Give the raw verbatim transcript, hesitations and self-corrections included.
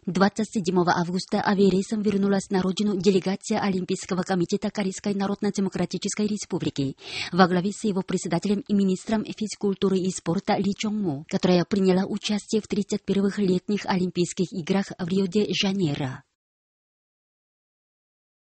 двадцать седьмого августа авиарейсом вернулась на родину делегация Олимпийского комитета Корейской Народно-Демократической Республики во главе с его председателем и министром физкультуры и спорта Ли Чонг-мо, которая приняла участие в тридцать первых летних Олимпийских играх в Рио-де-Жанейро.